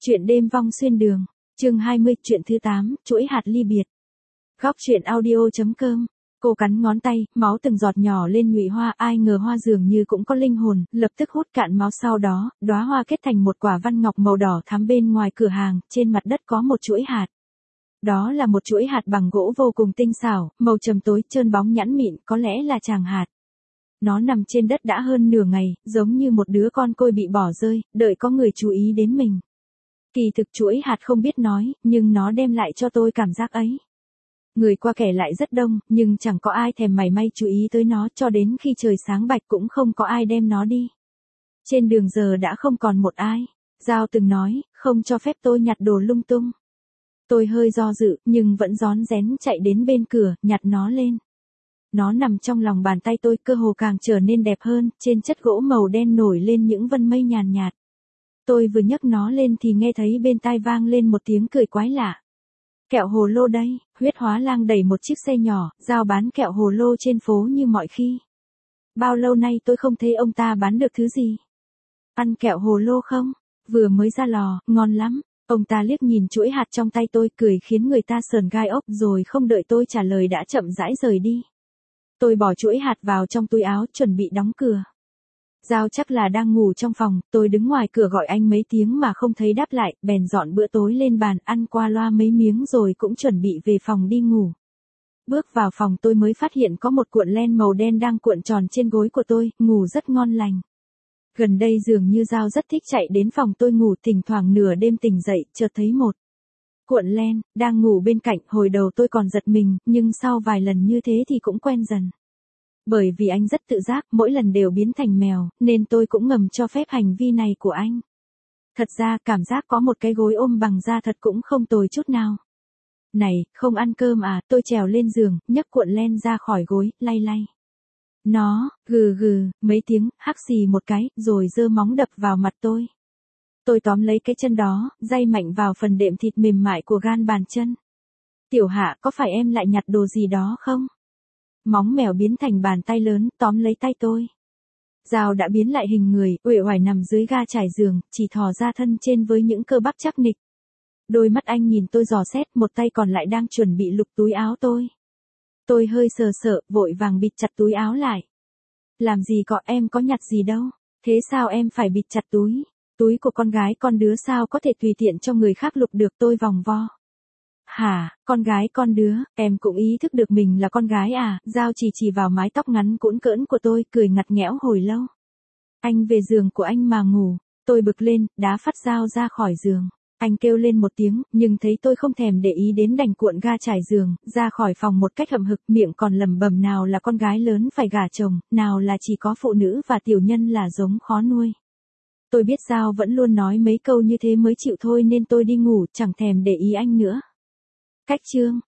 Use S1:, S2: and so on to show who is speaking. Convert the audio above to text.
S1: Chuyện đêm vong xuyên đường, chương 20, chuyện thứ 8, chuỗi hạt ly biệt. Góc chuyện audio.com. Cô cắn ngón tay, máu từng giọt nhỏ lên nhụy hoa, ai ngờ hoa dường như cũng có linh hồn, lập tức hút cạn máu, sau đó, đóa hoa kết thành một quả văn ngọc màu đỏ thắm bên ngoài cửa hàng, trên mặt đất có một chuỗi hạt. Đó là một chuỗi hạt bằng gỗ vô cùng tinh xảo, màu trầm tối, trơn bóng nhẵn mịn, có lẽ là tràng hạt. Nó nằm trên đất đã hơn nửa ngày, giống như một đứa con côi bị bỏ rơi, đợi có người chú ý đến mình. Kỳ thực chuỗi hạt không biết nói, nhưng nó đem lại cho tôi cảm giác ấy. Người qua kẻ lại rất đông, nhưng chẳng có ai thèm mảy may chú ý tới nó, cho đến khi trời sáng bạch cũng không có ai đem nó đi. Trên đường giờ đã không còn một ai. Giao từng nói, không cho phép tôi nhặt đồ lung tung. Tôi hơi do dự, nhưng vẫn rón rén chạy đến bên cửa, nhặt nó lên. Nó nằm trong lòng bàn tay tôi, cơ hồ càng trở nên đẹp hơn, trên chất gỗ màu đen nổi lên những vân mây nhàn nhạt. Tôi vừa nhấc nó lên thì nghe thấy bên tai vang lên một tiếng cười quái lạ. Kẹo hồ lô đây, Huyết Hóa Lang đẩy một chiếc xe nhỏ, giao bán kẹo hồ lô trên phố như mọi khi. Bao lâu nay tôi không thấy ông ta bán được thứ gì. Ăn kẹo hồ lô không? Vừa mới ra lò, ngon lắm. Ông ta liếc nhìn chuỗi hạt trong tay tôi, cười khiến người ta sờn gai ốc, rồi không đợi tôi trả lời đã chậm rãi rời đi. Tôi bỏ chuỗi hạt vào trong túi áo, chuẩn bị đóng cửa. Giao chắc là đang ngủ trong phòng, tôi đứng ngoài cửa gọi anh mấy tiếng mà không thấy đáp lại, bèn dọn bữa tối lên bàn, ăn qua loa mấy miếng rồi cũng chuẩn bị về phòng đi ngủ. Bước vào phòng tôi mới phát hiện có một cuộn len màu đen đang cuộn tròn trên gối của tôi, ngủ rất ngon lành. Gần đây dường như Giao rất thích chạy đến phòng tôi ngủ, thỉnh thoảng nửa đêm tỉnh dậy, chợt thấy một cuộn len đang ngủ bên cạnh. Hồi đầu tôi còn giật mình, nhưng sau vài lần như thế thì cũng quen dần. Bởi vì anh rất tự giác, mỗi lần đều biến thành mèo, nên tôi cũng ngầm cho phép hành vi này của anh. Thật ra, cảm giác có một cái gối ôm bằng da thật cũng không tồi chút nào. Này, không ăn cơm à? Tôi trèo lên giường, nhấc cuộn len ra khỏi gối, lay lay. Nó, gừ gừ, mấy tiếng, hắc xì một cái, rồi giơ móng đập vào mặt tôi. Tôi tóm lấy cái chân đó, day mạnh vào phần đệm thịt mềm mại của gan bàn chân. Tiểu Hạ, có phải em lại nhặt đồ gì đó không? Móng mèo biến thành bàn tay lớn, tóm lấy tay tôi. Giao đã biến lại hình người, uể oải nằm dưới ga trải giường, chỉ thò ra thân trên với những cơ bắp chắc nịch. Đôi mắt anh nhìn tôi dò xét, một tay còn lại đang chuẩn bị lục túi áo tôi. Tôi hơi sợ, vội vàng bịt chặt túi áo lại. Làm gì có, em có nhặt gì đâu. Thế sao em phải bịt chặt túi? Túi của con gái con đứa sao có thể tùy tiện cho người khác lục được, tôi vòng vo. Hả, con gái con đứa, em cũng ý thức được mình là con gái à? Giao chỉ vào mái tóc ngắn cũn cỡn của tôi, cười ngặt nghẽo hồi lâu. Anh về giường của anh mà ngủ. Tôi bực lên, đá phát Giao ra khỏi giường. Anh kêu lên một tiếng, nhưng thấy tôi không thèm để ý đến đành cuộn ga trải giường, ra khỏi phòng một cách hậm hực, miệng còn lẩm bẩm nào là con gái lớn phải gả chồng, nào là chỉ có phụ nữ và tiểu nhân là giống khó nuôi. Tôi biết Giao vẫn luôn nói mấy câu như thế mới chịu thôi nên tôi đi ngủ, chẳng thèm để ý anh nữa. Cách chương